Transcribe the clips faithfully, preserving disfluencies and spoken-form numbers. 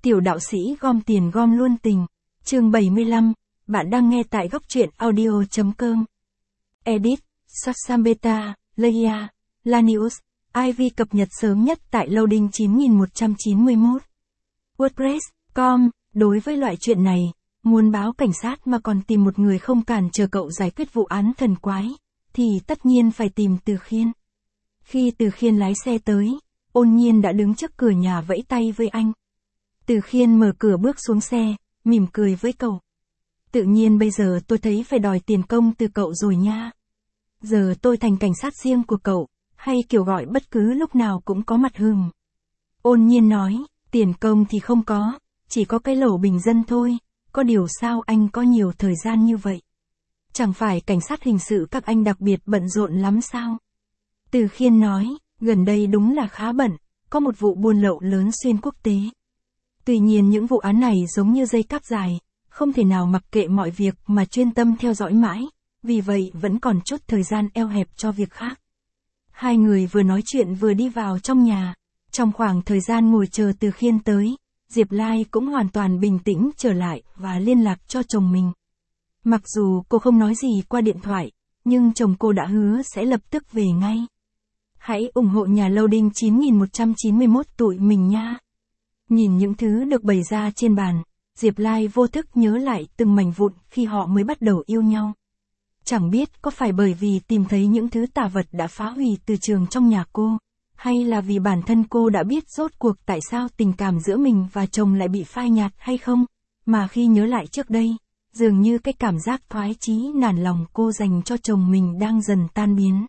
Tiểu đạo sĩ gom tiền gom luôn tình. Chương bảy mươi lăm, bạn đang nghe tại góc truyện audio chấm com. Edit, Sassambeta, Leia, Lanius, Ivy cập nhật sớm nhất tại loading chín nghìn một trăm chín mươi mốt. WordPress, com, đối với loại chuyện này, muốn báo cảnh sát mà còn tìm một người không cản chờ cậu giải quyết vụ án thần quái, thì tất nhiên phải tìm Từ Khiên. Khi Từ Khiên lái xe tới, Ôn Nhiên đã đứng trước cửa nhà vẫy tay với anh. Từ Khiên mở cửa bước xuống xe, mỉm cười với cậu. Tự nhiên bây giờ tôi thấy phải đòi tiền công từ cậu rồi nha. Giờ tôi thành cảnh sát riêng của cậu, hay kiểu gọi bất cứ lúc nào cũng có mặt hừm. Ôn Nhiên nói, tiền công thì không có, chỉ có cái lẩu bình dân thôi, có điều sao anh có nhiều thời gian như vậy? Chẳng phải cảnh sát hình sự các anh đặc biệt bận rộn lắm sao? Từ Khiên nói, gần đây đúng là khá bận, có một vụ buôn lậu lớn xuyên quốc tế. Tuy nhiên những vụ án này giống như dây cáp dài, không thể nào mặc kệ mọi việc mà chuyên tâm theo dõi mãi, vì vậy vẫn còn chút thời gian eo hẹp cho việc khác. Hai người vừa nói chuyện vừa đi vào trong nhà, trong khoảng thời gian ngồi chờ Từ Khiên tới, Diệp Lai cũng hoàn toàn bình tĩnh trở lại và liên lạc cho chồng mình. Mặc dù cô không nói gì qua điện thoại, nhưng chồng cô đã hứa sẽ lập tức về ngay. Hãy ủng hộ nhà loading chín nghìn một trăm chín mươi mốt tụi mình nha. Nhìn những thứ được bày ra trên bàn, Diệp Lai vô thức nhớ lại từng mảnh vụn khi họ mới bắt đầu yêu nhau. Chẳng biết có phải bởi vì tìm thấy những thứ tà vật đã phá hủy từ trường trong nhà cô, hay là vì bản thân cô đã biết rốt cuộc tại sao tình cảm giữa mình và chồng lại bị phai nhạt hay không, mà khi nhớ lại trước đây, dường như cái cảm giác thoái chí nản lòng cô dành cho chồng mình đang dần tan biến.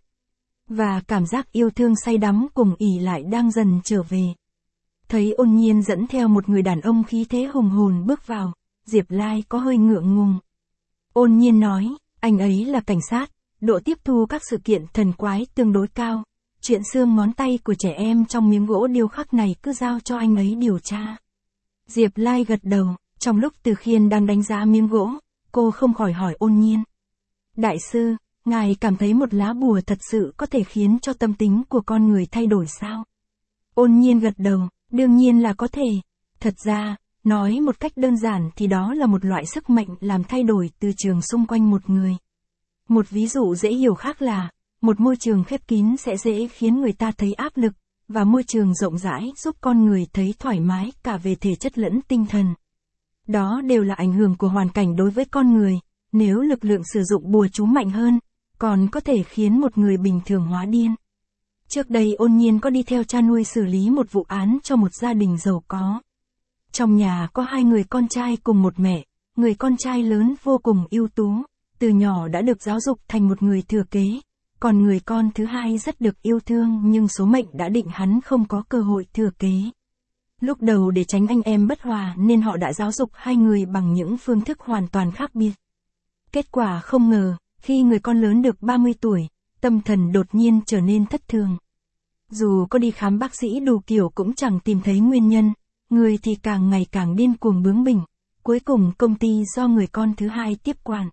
Và cảm giác yêu thương say đắm cùng ỷ lại đang dần trở về. Thấy Ôn Nhiên dẫn theo một người đàn ông khí thế hùng hồn bước vào, Diệp Lai có hơi ngượng ngùng. Ôn Nhiên nói, anh ấy là cảnh sát, độ tiếp thu các sự kiện thần quái tương đối cao, chuyện xương ngón tay của trẻ em trong miếng gỗ điêu khắc này cứ giao cho anh ấy điều tra. Diệp Lai gật đầu, trong lúc Từ Khiên đang đánh giá miếng gỗ, cô không khỏi hỏi Ôn Nhiên. Đại sư, ngài cảm thấy một lá bùa thật sự có thể khiến cho tâm tính của con người thay đổi sao? Ôn Nhiên gật đầu, đương nhiên là có thể. Thật ra, nói một cách đơn giản thì đó là một loại sức mạnh làm thay đổi từ trường xung quanh một người. Một ví dụ dễ hiểu khác là, một môi trường khép kín sẽ dễ khiến người ta thấy áp lực, và môi trường rộng rãi giúp con người thấy thoải mái cả về thể chất lẫn tinh thần. Đó đều là ảnh hưởng của hoàn cảnh đối với con người, nếu lực lượng sử dụng bùa chú mạnh hơn, còn có thể khiến một người bình thường hóa điên. Trước đây Ôn Nhiên có đi theo cha nuôi xử lý một vụ án cho một gia đình giàu có. Trong nhà có hai người con trai cùng một mẹ, người con trai lớn vô cùng ưu tú, từ nhỏ đã được giáo dục thành một người thừa kế, còn người con thứ hai rất được yêu thương nhưng số mệnh đã định hắn không có cơ hội thừa kế. Lúc đầu để tránh anh em bất hòa nên họ đã giáo dục hai người bằng những phương thức hoàn toàn khác biệt. Kết quả không ngờ, khi người con lớn được ba mươi tuổi, tâm thần đột nhiên trở nên thất thường. Dù có đi khám bác sĩ đủ kiểu cũng chẳng tìm thấy nguyên nhân, người thì càng ngày càng điên cuồng bướng bỉnh, cuối cùng công ty do người con thứ hai tiếp quản.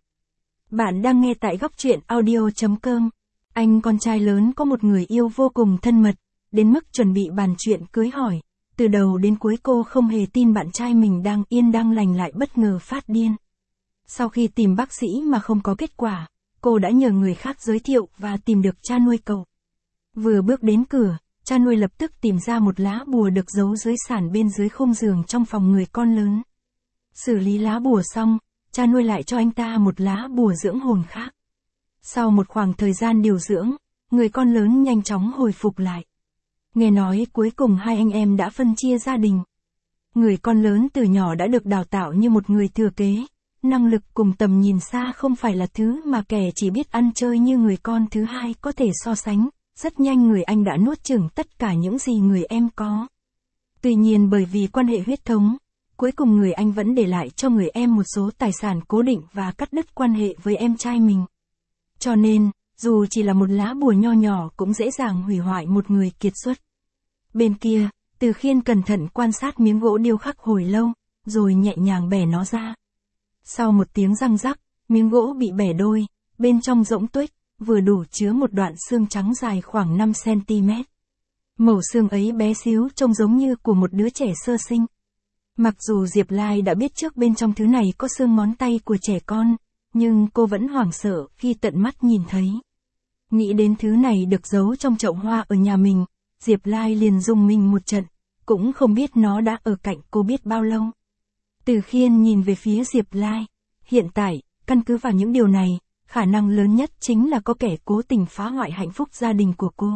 Bạn đang nghe tại góc truyện audio chấm com. Anh con trai lớn có một người yêu vô cùng thân mật, đến mức chuẩn bị bàn chuyện cưới hỏi. Từ đầu đến cuối cô không hề tin bạn trai mình đang yên đang lành lại bất ngờ phát điên. Sau khi tìm bác sĩ mà không có kết quả, cô đã nhờ người khác giới thiệu và tìm được cha nuôi cậu. Vừa bước đến cửa, cha nuôi lập tức tìm ra một lá bùa được giấu dưới sàn bên dưới khung giường trong phòng người con lớn. Xử lý lá bùa xong, cha nuôi lại cho anh ta một lá bùa dưỡng hồn khác. Sau một khoảng thời gian điều dưỡng, người con lớn nhanh chóng hồi phục lại. Nghe nói cuối cùng hai anh em đã phân chia gia đình. Người con lớn từ nhỏ đã được đào tạo như một người thừa kế. Năng lực cùng tầm nhìn xa không phải là thứ mà kẻ chỉ biết ăn chơi như người con thứ hai có thể so sánh. Rất nhanh người anh đã nuốt chửng tất cả những gì người em có. Tuy nhiên bởi vì quan hệ huyết thống, cuối cùng người anh vẫn để lại cho người em một số tài sản cố định và cắt đứt quan hệ với em trai mình. Cho nên, dù chỉ là một lá bùa nho nhỏ cũng dễ dàng hủy hoại một người kiệt xuất. Bên kia, Từ Khiên cẩn thận quan sát miếng gỗ điêu khắc hồi lâu, rồi nhẹ nhàng bẻ nó ra. Sau một tiếng răng rắc, miếng gỗ bị bẻ đôi, bên trong rỗng tuếch, vừa đủ chứa một đoạn xương trắng dài khoảng năm xăng ti mét. Mẩu xương ấy bé xíu trông giống như của một đứa trẻ sơ sinh. Mặc dù Diệp Lai đã biết trước bên trong thứ này có xương ngón tay của trẻ con, nhưng cô vẫn hoảng sợ khi tận mắt nhìn thấy. Nghĩ đến thứ này được giấu trong chậu hoa ở nhà mình, Diệp Lai liền rùng mình một trận, cũng không biết nó đã ở cạnh cô biết bao lâu. Từ Khiên nhìn về phía Diệp Lai. Hiện tại, căn cứ vào những điều này, khả năng lớn nhất chính là có kẻ cố tình phá hoại hạnh phúc gia đình của cô.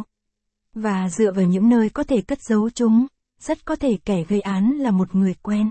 Và dựa vào những nơi có thể cất giấu chúng, rất có thể kẻ gây án là một người quen.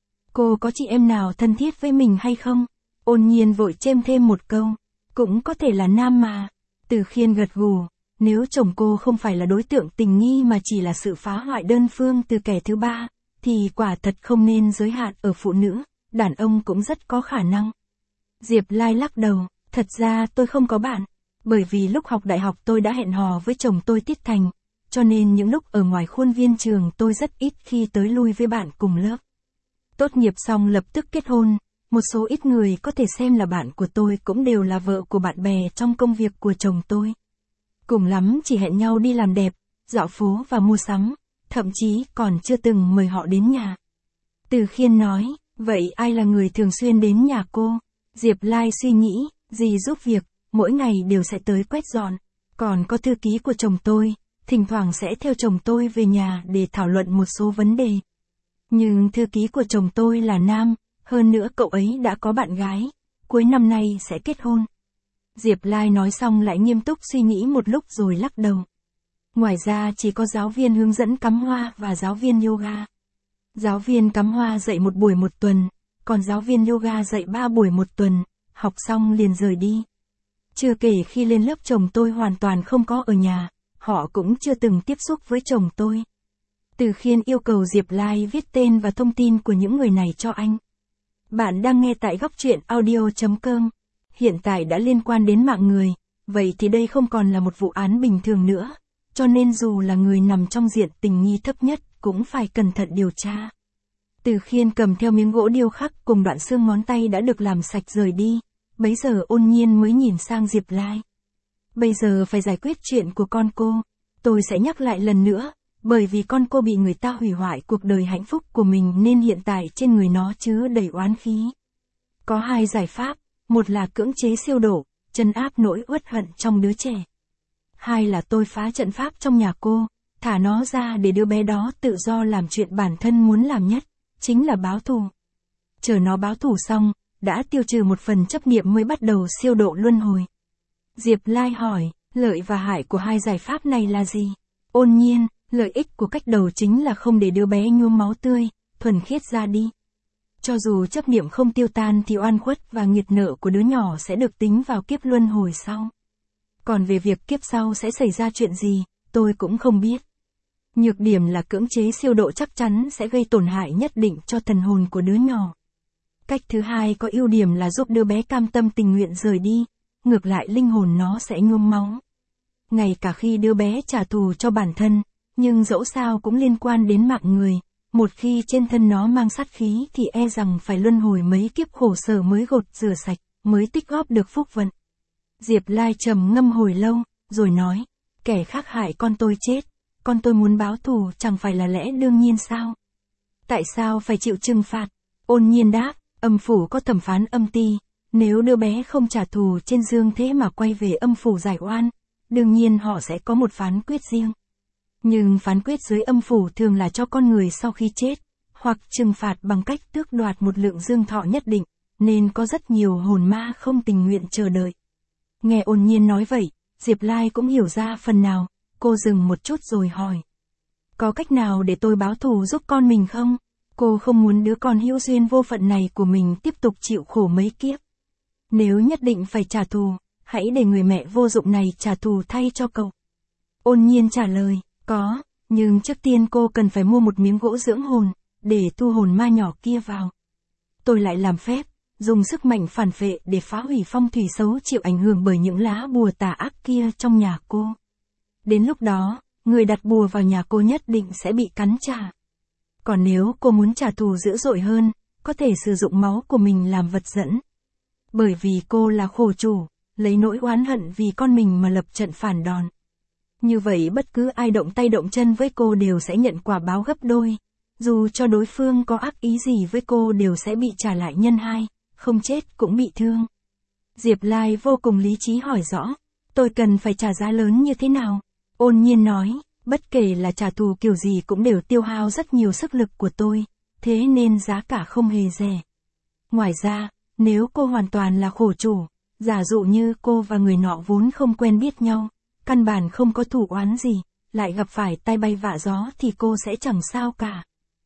Cô có chị em nào thân thiết với mình hay không? Ôn Nhiên vội chêm thêm một câu. Cũng có thể là nam mà. Từ Khiên gật gù. Nếu chồng cô không phải là đối tượng tình nghi mà chỉ là sự phá hoại đơn phương từ kẻ thứ ba, thì quả thật không nên giới hạn ở phụ nữ, đàn ông cũng rất có khả năng. Diệp Lai lắc đầu. Thật ra tôi không có bạn. Bởi vì lúc học đại học tôi đã hẹn hò với chồng tôi Tiết Thành, cho nên những lúc ở ngoài khuôn viên trường tôi rất ít khi tới lui với bạn cùng lớp. Tốt nghiệp xong lập tức kết hôn, một số ít người có thể xem là bạn của tôi cũng đều là vợ của bạn bè trong công việc của chồng tôi. Cùng lắm chỉ hẹn nhau đi làm đẹp, dạo phố và mua sắm, thậm chí còn chưa từng mời họ đến nhà. Từ Khiên nói, vậy ai là người thường xuyên đến nhà cô? Diệp Lai suy nghĩ, dì giúp việc, mỗi ngày đều sẽ tới quét dọn. Còn có thư ký của chồng tôi, thỉnh thoảng sẽ theo chồng tôi về nhà để thảo luận một số vấn đề. Nhưng thư ký của chồng tôi là nam, hơn nữa cậu ấy đã có bạn gái, cuối năm nay sẽ kết hôn. Diệp Lai nói xong lại nghiêm túc suy nghĩ một lúc rồi lắc đầu. Ngoài ra chỉ có giáo viên hướng dẫn cắm hoa và giáo viên yoga. Giáo viên cắm hoa dạy một buổi một tuần, còn giáo viên yoga dạy ba buổi một tuần, học xong liền rời đi. Chưa kể khi lên lớp chồng tôi hoàn toàn không có ở nhà, họ cũng chưa từng tiếp xúc với chồng tôi. Từ Khiên yêu cầu Diệp Lai viết tên và thông tin của những người này cho anh. Bạn đang nghe tại góc truyện audio chấm com. Hiện tại đã liên quan đến mạng người, vậy thì đây không còn là một vụ án bình thường nữa, cho nên dù là người nằm trong diện tình nghi thấp nhất cũng phải cẩn thận điều tra. Từ Khiên cầm theo miếng gỗ điêu khắc cùng đoạn xương ngón tay đã được làm sạch rời đi, bấy giờ Ôn Nhiên mới nhìn sang Diệp Lai. Bây giờ phải giải quyết chuyện của con cô, tôi sẽ nhắc lại lần nữa, bởi vì con cô bị người ta hủy hoại cuộc đời hạnh phúc của mình nên hiện tại trên người nó chứa đầy oán khí. Có hai giải pháp, một là cưỡng chế siêu độ, trấn áp nỗi uất hận trong đứa trẻ. Hai là tôi phá trận pháp trong nhà cô, thả nó ra để đứa bé đó tự do làm chuyện bản thân muốn làm nhất, chính là báo thù. Chờ nó báo thù xong, đã tiêu trừ một phần chấp niệm mới bắt đầu siêu độ luân hồi. Diệp Lai hỏi, lợi và hại của hai giải pháp này là gì? Ôn Nhiên, lợi ích của cách đầu chính là không để đứa bé nhuốm máu tươi, thuần khiết ra đi. Cho dù chấp niệm không tiêu tan thì oan khuất và nghiệt nợ của đứa nhỏ sẽ được tính vào kiếp luân hồi sau. Còn về việc kiếp sau sẽ xảy ra chuyện gì, tôi cũng không biết. Nhược điểm là cưỡng chế siêu độ chắc chắn sẽ gây tổn hại nhất định cho thần hồn của đứa nhỏ. Cách thứ hai có ưu điểm là giúp đứa bé cam tâm tình nguyện rời đi, ngược lại linh hồn nó sẽ nhuốm máu. Ngay cả khi đứa bé trả thù cho bản thân, nhưng dẫu sao cũng liên quan đến mạng người, một khi trên thân nó mang sát khí thì e rằng phải luân hồi mấy kiếp khổ sở mới gột rửa sạch, mới tích góp được phúc vận. Diệp Lai trầm ngâm hồi lâu, rồi nói, kẻ khác hại con tôi chết, con tôi muốn báo thù chẳng phải là lẽ đương nhiên sao? Tại sao phải chịu trừng phạt? Ôn Nhiên đáp, âm phủ có thẩm phán âm ti, nếu đứa bé không trả thù trên dương thế mà quay về âm phủ giải oan, đương nhiên họ sẽ có một phán quyết riêng. Nhưng phán quyết dưới âm phủ thường là cho con người sau khi chết, hoặc trừng phạt bằng cách tước đoạt một lượng dương thọ nhất định, nên có rất nhiều hồn ma không tình nguyện chờ đợi. Nghe Ôn Nhiên nói vậy, Diệp Lai cũng hiểu ra phần nào, cô dừng một chút rồi hỏi. Có cách nào để tôi báo thù giúp con mình không? Cô không muốn đứa con hữu duyên vô phận này của mình tiếp tục chịu khổ mấy kiếp. Nếu nhất định phải trả thù, hãy để người mẹ vô dụng này trả thù thay cho cậu. Ôn Nhiên trả lời, có, nhưng trước tiên cô cần phải mua một miếng gỗ dưỡng hồn, để thu hồn ma nhỏ kia vào. Tôi lại làm phép, dùng sức mạnh phản phệ để phá hủy phong thủy xấu chịu ảnh hưởng bởi những lá bùa tà ác kia trong nhà cô. Đến lúc đó, người đặt bùa vào nhà cô nhất định sẽ bị cắn trả. Còn nếu cô muốn trả thù dữ dội hơn, có thể sử dụng máu của mình làm vật dẫn. Bởi vì cô là khổ chủ, lấy nỗi oán hận vì con mình mà lập trận phản đòn. Như vậy bất cứ ai động tay động chân với cô đều sẽ nhận quả báo gấp đôi. Dù cho đối phương có ác ý gì với cô đều sẽ bị trả lại nhân hai, không chết cũng bị thương. Diệp Lai vô cùng lý trí hỏi rõ, tôi cần phải trả giá lớn như thế nào? Ôn Nhiên nói, bất kể là trả thù kiểu gì cũng đều tiêu hao rất nhiều sức lực của tôi, thế nên giá cả không hề rẻ. Ngoài ra, nếu cô hoàn toàn là khổ chủ, giả dụ như cô và người nọ vốn không quen biết nhau, căn bản không có thù oán gì, lại gặp phải tai bay vạ gió thì cô sẽ chẳng sao cả.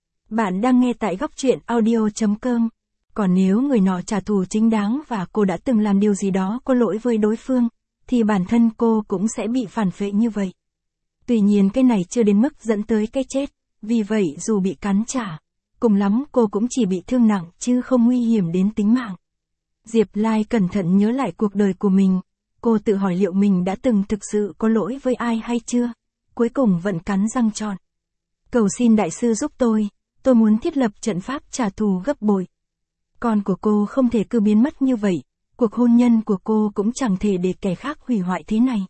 Bạn đang nghe tại góc truyện audio chấm com. Còn nếu người nọ trả thù chính đáng và cô đã từng làm điều gì đó có lỗi với đối phương, thì bản thân cô cũng sẽ bị phản phệ như vậy. Tuy nhiên cái này chưa đến mức dẫn tới cái chết, vì vậy dù bị cắn trả, cùng lắm cô cũng chỉ bị thương nặng chứ không nguy hiểm đến tính mạng. Diệp Lai cẩn thận nhớ lại cuộc đời của mình, cô tự hỏi liệu mình đã từng thực sự có lỗi với ai hay chưa, cuối cùng vẫn cắn răng chọn. Cầu xin đại sư giúp tôi, tôi muốn thiết lập trận pháp trả thù gấp bội. Con của cô không thể cứ biến mất như vậy, cuộc hôn nhân của cô cũng chẳng thể để kẻ khác hủy hoại thế này.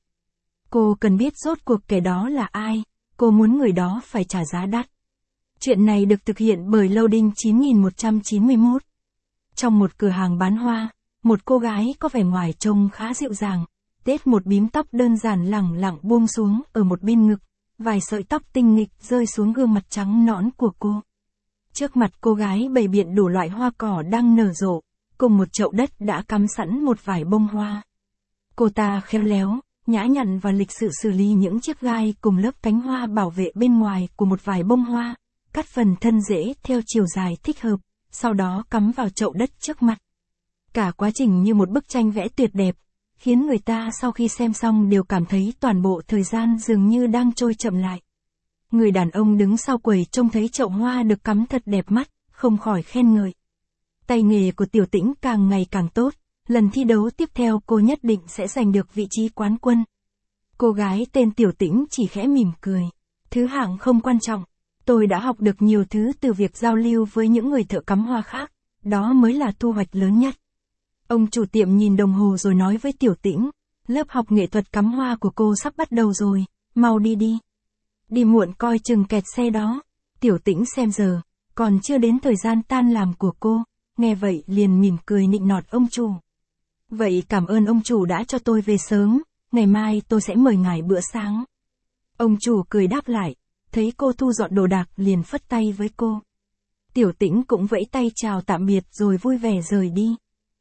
Cô cần biết rốt cuộc kẻ đó là ai, cô muốn người đó phải trả giá đắt. Chuyện này được thực hiện bởi Loading chín nghìn một trăm chín mươi mốt. Trong một cửa hàng bán hoa, một cô gái có vẻ ngoài trông khá dịu dàng, tết một bím tóc đơn giản lẳng lặng buông xuống ở một bên ngực, vài sợi tóc tinh nghịch rơi xuống gương mặt trắng nõn của cô. Trước mặt cô gái bày biện đủ loại hoa cỏ đang nở rộ, cùng một chậu đất đã cắm sẵn một vài bông hoa. Cô ta khéo léo, nhã nhặn và lịch sự xử lý những chiếc gai cùng lớp cánh hoa bảo vệ bên ngoài của một vài bông hoa, cắt phần thân rễ theo chiều dài thích hợp, sau đó cắm vào chậu đất trước mặt. Cả quá trình như một bức tranh vẽ tuyệt đẹp, khiến người ta sau khi xem xong đều cảm thấy toàn bộ thời gian dường như đang trôi chậm lại. Người đàn ông đứng sau quầy trông thấy chậu hoa được cắm thật đẹp mắt, không khỏi khen ngợi. Tay nghề của Tiểu Tĩnh càng ngày càng tốt, lần thi đấu tiếp theo cô nhất định sẽ giành được vị trí quán quân. Cô gái tên Tiểu Tĩnh chỉ khẽ mỉm cười. Thứ hạng không quan trọng, tôi đã học được nhiều thứ từ việc giao lưu với những người thợ cắm hoa khác, đó mới là thu hoạch lớn nhất. Ông chủ tiệm nhìn đồng hồ rồi nói với Tiểu Tĩnh, lớp học nghệ thuật cắm hoa của cô sắp bắt đầu rồi, mau đi đi. Đi muộn coi chừng kẹt xe đó. Tiểu Tĩnh xem giờ, còn chưa đến thời gian tan làm của cô, nghe vậy liền mỉm cười nịnh nọt ông chủ. Vậy cảm ơn ông chủ đã cho tôi về sớm, ngày mai tôi sẽ mời ngài bữa sáng. Ông chủ cười đáp lại, thấy cô thu dọn đồ đạc liền phất tay với cô. Tiểu Tĩnh cũng vẫy tay chào tạm biệt rồi vui vẻ rời đi.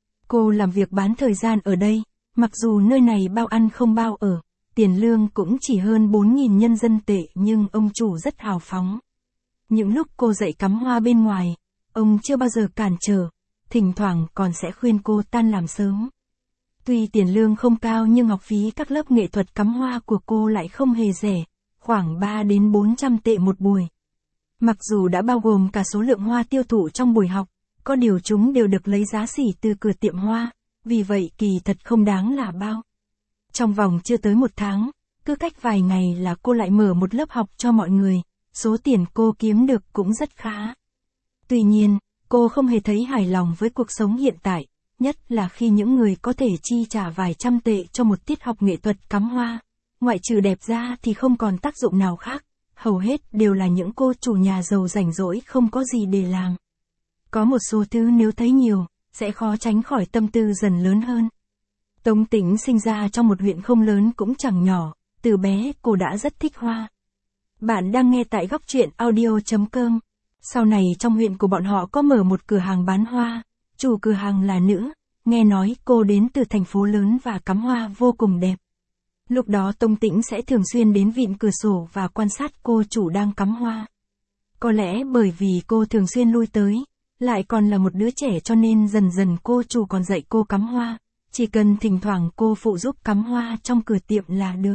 Cô làm việc bán thời gian ở đây, mặc dù nơi này bao ăn không bao ở, tiền lương cũng chỉ hơn bốn nghìn nhân dân tệ nhưng ông chủ rất hào phóng. Những lúc cô dạy cắm hoa bên ngoài, ông chưa bao giờ cản trở, thỉnh thoảng còn sẽ khuyên cô tan làm sớm. Tuy tiền lương không cao nhưng học phí các lớp nghệ thuật cắm hoa của cô lại không hề rẻ, khoảng ba đến bốn trăm tệ một buổi. Mặc dù đã bao gồm cả số lượng hoa tiêu thụ trong buổi học, có điều chúng đều được lấy giá xỉ từ cửa tiệm hoa, vì vậy kỳ thật không đáng là bao. Trong vòng chưa tới một tháng, cứ cách vài ngày là cô lại mở một lớp học cho mọi người, số tiền cô kiếm được cũng rất khá. Tuy nhiên, cô không hề thấy hài lòng với cuộc sống hiện tại, nhất là khi những người có thể chi trả vài trăm tệ cho một tiết học nghệ thuật cắm hoa, ngoại trừ đẹp ra thì không còn tác dụng nào khác, hầu hết đều là những cô chủ nhà giàu rảnh rỗi không có gì để làm. Có một số thứ nếu thấy nhiều, sẽ khó tránh khỏi tâm tư dần lớn hơn. Tống Tĩnh sinh ra trong một huyện không lớn cũng chẳng nhỏ, từ bé cô đã rất thích hoa. Bạn đang nghe tại góc truyện audio chấm com. Sau này trong huyện của bọn họ có mở một cửa hàng bán hoa, chủ cửa hàng là nữ, nghe nói cô đến từ thành phố lớn và cắm hoa vô cùng đẹp. Lúc đó Tống Tĩnh sẽ thường xuyên đến vịn cửa sổ và quan sát cô chủ đang cắm hoa. Có lẽ bởi vì cô thường xuyên lui tới, lại còn là một đứa trẻ cho nên dần dần cô chủ còn dạy cô cắm hoa, chỉ cần thỉnh thoảng cô phụ giúp cắm hoa trong cửa tiệm là được.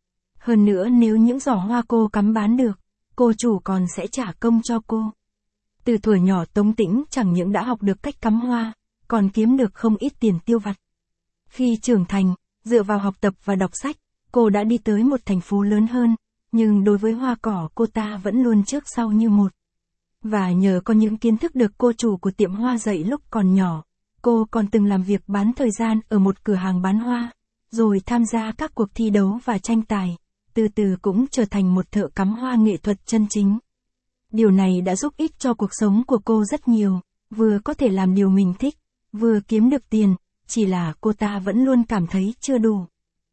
Hơn nữa nếu những giỏ hoa cô cắm bán được, cô chủ còn sẽ trả công cho cô. Từ thuở nhỏ Tống Tĩnh chẳng những đã học được cách cắm hoa, còn kiếm được không ít tiền tiêu vặt. Khi trưởng thành, dựa vào học tập và đọc sách, cô đã đi tới một thành phố lớn hơn, nhưng đối với hoa cỏ cô ta vẫn luôn trước sau như một. Và nhờ có những kiến thức được cô chủ của tiệm hoa dạy lúc còn nhỏ, cô còn từng làm việc bán thời gian ở một cửa hàng bán hoa, rồi tham gia các cuộc thi đấu và tranh tài, từ từ cũng trở thành một thợ cắm hoa nghệ thuật chân chính. Điều này đã giúp ích cho cuộc sống của cô rất nhiều, vừa có thể làm điều mình thích, vừa kiếm được tiền, chỉ là cô ta vẫn luôn cảm thấy chưa đủ.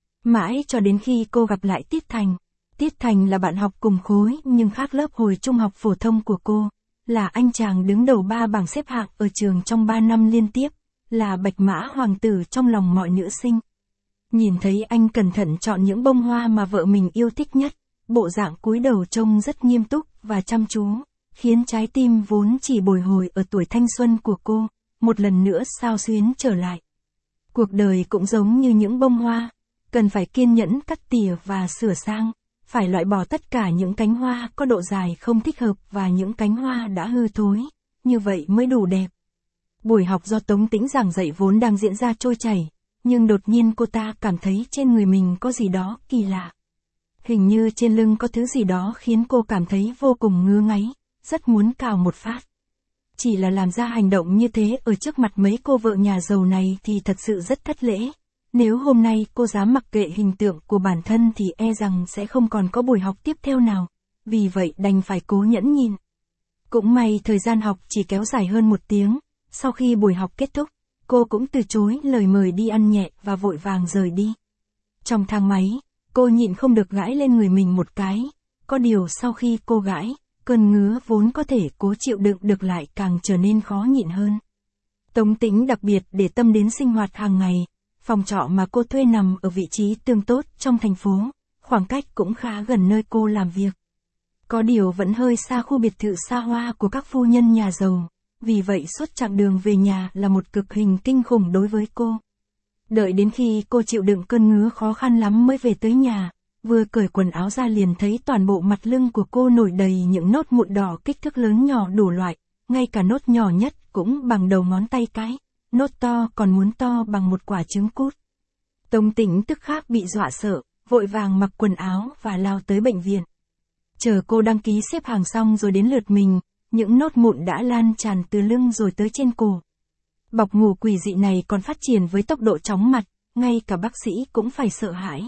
Mãi cho đến khi cô gặp lại Tiết Thành. Tiết Thành là bạn học cùng khối nhưng khác lớp hồi trung học phổ thông của cô, là anh chàng đứng đầu ba bảng xếp hạng ở trường trong ba năm liên tiếp, là bạch mã hoàng tử trong lòng mọi nữ sinh. Nhìn thấy anh cẩn thận chọn những bông hoa mà vợ mình yêu thích nhất, bộ dạng cúi đầu trông rất nghiêm túc và chăm chú, khiến trái tim vốn chỉ bồi hồi ở tuổi thanh xuân của cô, một lần nữa xao xuyến trở lại. Cuộc đời cũng giống như những bông hoa, cần phải kiên nhẫn cắt tỉa và sửa sang, phải loại bỏ tất cả những cánh hoa có độ dài không thích hợp và những cánh hoa đã hư thối, như vậy mới đủ đẹp. Buổi học do Tống Tĩnh giảng dạy vốn đang diễn ra trôi chảy, nhưng đột nhiên cô ta cảm thấy trên người mình có gì đó kỳ lạ. Hình như trên lưng có thứ gì đó khiến cô cảm thấy vô cùng ngứa ngáy, rất muốn cào một phát. Chỉ là làm ra hành động như thế ở trước mặt mấy cô vợ nhà giàu này thì thật sự rất thất lễ. Nếu hôm nay cô dám mặc kệ hình tượng của bản thân thì e rằng sẽ không còn có buổi học tiếp theo nào, vì vậy đành phải cố nhẫn nhịn. Cũng may thời gian học chỉ kéo dài hơn một tiếng, sau khi buổi học kết thúc, cô cũng từ chối lời mời đi ăn nhẹ và vội vàng rời đi. Trong thang máy, cô nhịn không được gãi lên người mình một cái, có điều sau khi cô gãi, cơn ngứa vốn có thể cố chịu đựng được lại càng trở nên khó nhịn hơn. Tống Tĩnh đặc biệt để tâm đến sinh hoạt hàng ngày, phòng trọ mà cô thuê nằm ở vị trí tương tốt trong thành phố, khoảng cách cũng khá gần nơi cô làm việc. Có điều vẫn hơi xa khu biệt thự xa hoa của các phu nhân nhà giàu, vì vậy suốt chặng đường về nhà là một cực hình kinh khủng đối với cô. Đợi đến khi cô chịu đựng cơn ngứa khó khăn lắm mới về tới nhà, vừa cởi quần áo ra liền thấy toàn bộ mặt lưng của cô nổi đầy những nốt mụn đỏ kích thước lớn nhỏ đủ loại, ngay cả nốt nhỏ nhất cũng bằng đầu ngón tay cái, nốt to còn muốn to bằng một quả trứng cút. Tống Tĩnh tức khắc bị dọa sợ, vội vàng mặc quần áo và lao tới bệnh viện. Chờ cô đăng ký xếp hàng xong rồi đến lượt mình, những nốt mụn đã lan tràn từ lưng rồi tới trên cổ. Bọc ngủ quỷ dị này còn phát triển với tốc độ chóng mặt, ngay cả bác sĩ cũng phải sợ hãi.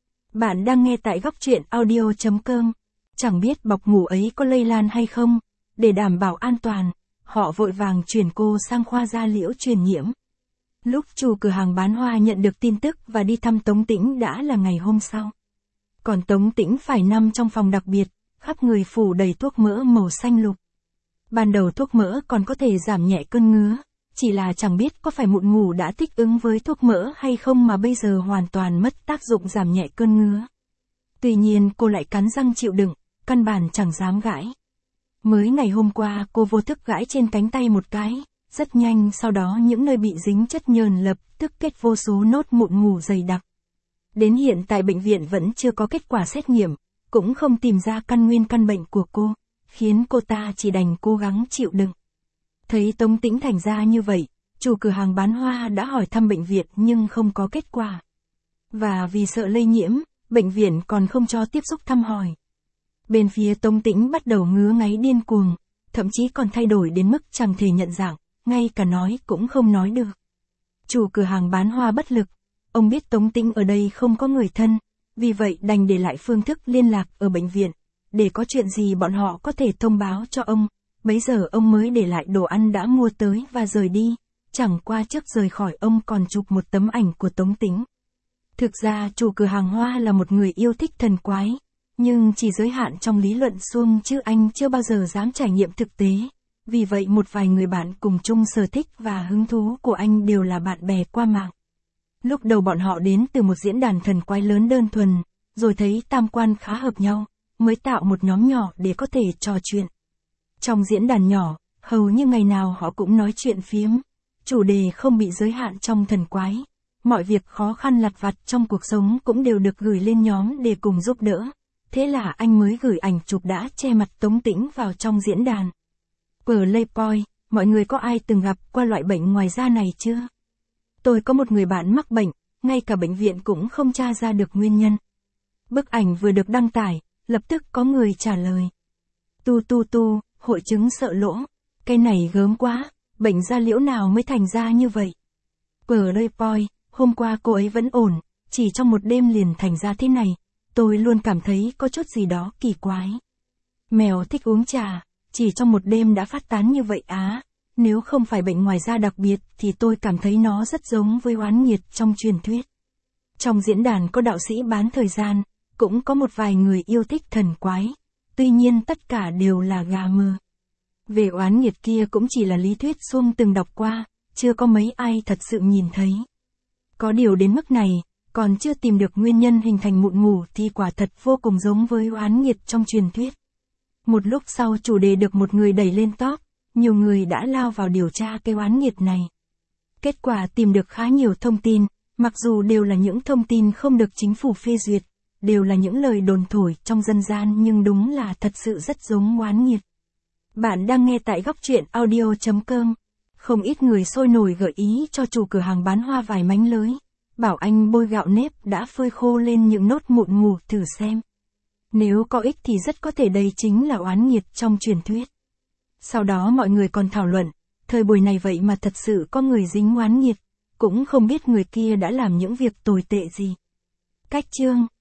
Bạn đang nghe tại góc truyện audio chấm com. Chẳng biết bọc ngủ ấy có lây lan hay không, để đảm bảo an toàn, họ vội vàng chuyển cô sang khoa da liễu truyền nhiễm. Lúc chủ cửa hàng bán hoa nhận được tin tức và đi thăm Tống Tĩnh đã là ngày hôm sau. Còn Tống Tĩnh phải nằm trong phòng đặc biệt, khắp người phủ đầy thuốc mỡ màu xanh lục. Ban đầu thuốc mỡ còn có thể giảm nhẹ cơn ngứa, chỉ là chẳng biết có phải mụn ngủ đã thích ứng với thuốc mỡ hay không mà bây giờ hoàn toàn mất tác dụng giảm nhẹ cơn ngứa. Tuy nhiên cô lại cắn răng chịu đựng, căn bản chẳng dám gãi. Mới ngày hôm qua cô vô thức gãi trên cánh tay một cái, rất nhanh sau đó những nơi bị dính chất nhờn lập tức kết vô số nốt mụn ngủ dày đặc. Đến hiện tại bệnh viện vẫn chưa có kết quả xét nghiệm, cũng không tìm ra căn nguyên căn bệnh của cô, khiến cô ta chỉ đành cố gắng chịu đựng. Thấy Tống Tĩnh thành ra như vậy, chủ cửa hàng bán hoa đã hỏi thăm bệnh viện nhưng không có kết quả. Và vì sợ lây nhiễm, bệnh viện còn không cho tiếp xúc thăm hỏi. Bên phía Tống Tĩnh bắt đầu ngứa ngáy điên cuồng, thậm chí còn thay đổi đến mức chẳng thể nhận dạng, ngay cả nói cũng không nói được. Chủ cửa hàng bán hoa bất lực, ông biết Tống Tĩnh ở đây không có người thân, vì vậy đành để lại phương thức liên lạc ở bệnh viện, để có chuyện gì bọn họ có thể thông báo cho ông. Bấy giờ ông mới để lại đồ ăn đã mua tới và rời đi, chẳng qua trước rời khỏi ông còn chụp một tấm ảnh của Tống Tĩnh. Thực ra chủ cửa hàng hoa là một người yêu thích thần quái, nhưng chỉ giới hạn trong lý luận suông chứ anh chưa bao giờ dám trải nghiệm thực tế. Vì vậy một vài người bạn cùng chung sở thích và hứng thú của anh đều là bạn bè qua mạng. Lúc đầu bọn họ đến từ một diễn đàn thần quái lớn đơn thuần, rồi thấy tam quan khá hợp nhau, mới tạo một nhóm nhỏ để có thể trò chuyện. Trong diễn đàn nhỏ, hầu như ngày nào họ cũng nói chuyện phiếm, chủ đề không bị giới hạn trong thần quái. Mọi việc khó khăn lặt vặt trong cuộc sống cũng đều được gửi lên nhóm để cùng giúp đỡ. Thế là anh mới gửi ảnh chụp đã che mặt Tống Tĩnh vào trong diễn đàn. Playboy, mọi người có ai từng gặp qua loại bệnh ngoài da này chưa? Tôi có một người bạn mắc bệnh, ngay cả bệnh viện cũng không tra ra được nguyên nhân. Bức ảnh vừa được đăng tải, lập tức có người trả lời. Tu tu tu, hội chứng sợ lỗ, cái này gớm quá, bệnh da liễu nào mới thành ra như vậy? Playboy, hôm qua cô ấy vẫn ổn, chỉ trong một đêm liền thành ra thế này, tôi luôn cảm thấy có chút gì đó kỳ quái. Mèo thích uống trà, chỉ trong một đêm đã phát tán như vậy á. Nếu không phải bệnh ngoài da đặc biệt thì tôi cảm thấy nó rất giống với oán nghiệt trong truyền thuyết. Trong diễn đàn có đạo sĩ bán thời gian, cũng có một vài người yêu thích thần quái. Tuy nhiên tất cả đều là gà mờ. Về oán nghiệt kia cũng chỉ là lý thuyết Xuông từng đọc qua, chưa có mấy ai thật sự nhìn thấy. Có điều đến mức này, còn chưa tìm được nguyên nhân hình thành mụn ngủ thì quả thật vô cùng giống với oán nghiệt trong truyền thuyết. Một lúc sau chủ đề được một người đẩy lên top, nhiều người đã lao vào điều tra cái oán nghiệt này. Kết quả tìm được khá nhiều thông tin, mặc dù đều là những thông tin không được chính phủ phê duyệt, đều là những lời đồn thổi trong dân gian nhưng đúng là thật sự rất giống oán nghiệt. Bạn đang nghe tại góc truyện audio chấm com. Không ít người sôi nổi gợi ý cho chủ cửa hàng bán hoa vải mánh lới, bảo anh bôi gạo nếp đã phơi khô lên những nốt mụn ngủ thử xem. Nếu có ích thì rất có thể đây chính là oán nghiệt trong truyền thuyết. Sau đó mọi người còn thảo luận, thời buổi này vậy mà thật sự có người dính oán nghiệt, cũng không biết người kia đã làm những việc tồi tệ gì. Cách chương